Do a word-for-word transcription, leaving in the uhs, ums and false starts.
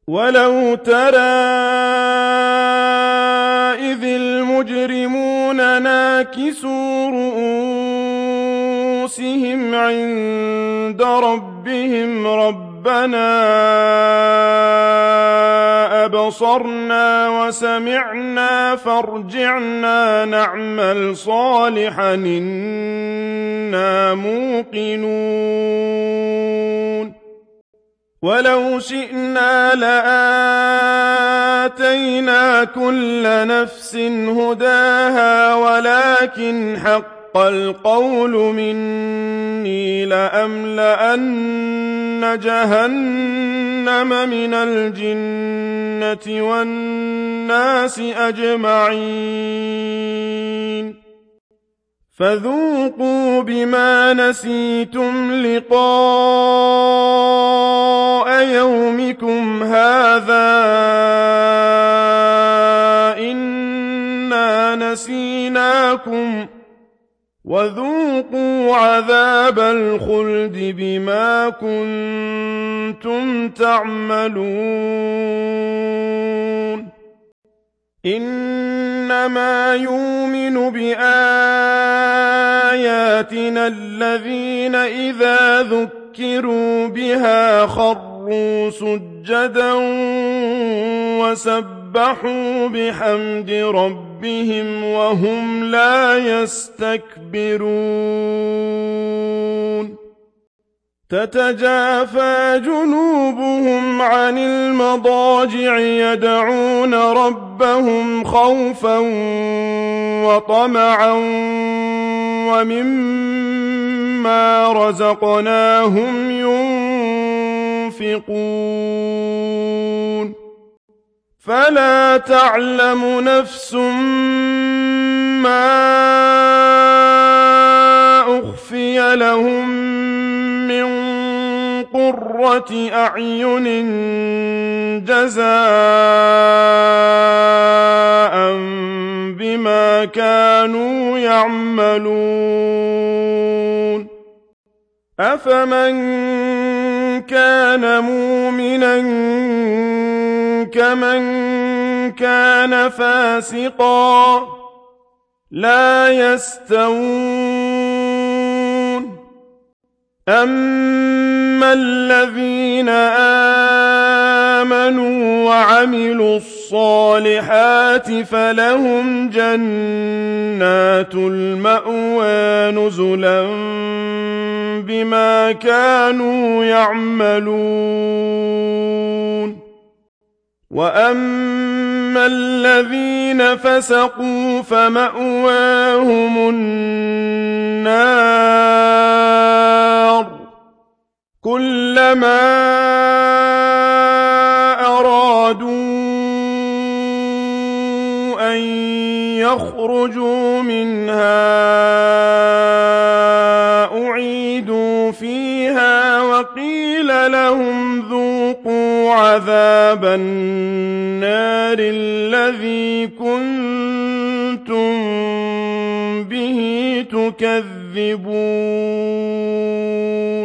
وَلَوْ تَرَىٰ إِذِ الْمُجْرِمُونَ نَاكِسُو رُءُوسِهِمْ عِندَ رَبِّهِمْ رَبَّنَا أَبْصَرْنَا وَسَمِعْنَا فَارْجِعْنَا نَعْمَلْ صَالِحًا إِنَّا مُوقِنُونَ وَلَوْ شِئْنَا لَآتَيْنَا كُلَّ نَفْسٍ هُدَاهَا وَلَٰكِنْ حَقَّ الْقَوْلُ مِنِّي لَأَمْلَأَنَّ جَهَنَّمَ مِنَ الْجِنَّةِ وَالنَّاسِ أَجْمَعِينَ فَذُوقُوا بِمَا نَسِيتُمْ لِقَاءَ يَوْمِكُمْ هَٰذَا إِنَّا نَسِينَاكُمْ وَذُوقُوا عَذَابَ الْخُلْدِ بِمَا كُنتُمْ تَعْمَلُونَ إِنَّمَا يُؤْمِنُ بِآيَاتِنَا الَّذِينَ إِذَا ذُكِّرُوا بِهَا خَرُّوا سُجَّدًا وَسَبَّحُوا بِحَمْدِ رَبِّهِمْ وَهُمْ لَا يَسْتَكْبِرُونَ تَتَجَافَىٰ جُنُوبُهُمْ عَنِ الْمَضَاجِعِ يَدْعُونَ رَبَّهُمْ خَوْفًا وَطَمَعًا وَمِمَّا رَزَقْنَاهُمْ يُنفِقُونَ فَلَا تَعْلَمُ نَفْسٌ مَّا أُخْفِيَ لَهُم مِّن قُرَّةِ أَعْيُنٍ جَزَاءً بِمَا كَانُوا يَعْمَلُونَ أَفَمَن كَانَ مُؤْمِنًا كَمَن كَانَ فَاسِقًا لَّا يَسْتَوُونَ أَمَّا الَّذِينَ آمَنُوا وَعَمِلُوا الصَّالِحَاتِ فَلَهُمْ جَنَّاتُ الْمَأْوَىٰ نُزُلًا بِمَا كَانُوا يَعْمَلُونَ وَأَمَّا الَّذِينَ فَسَقُوا فَمَأْوَاهُمُ النَّارُ كُلَّمَا أَرَادُوا أَن يَخْرُجُوا مِنْهَا أُعِيدُوا فِيهَا وَقِيلَ لَهُمْ ذُوقُوا عَذَابَ النَّارِ الَّذِي كُنتُم بِهِ تُكَذِّبُونَ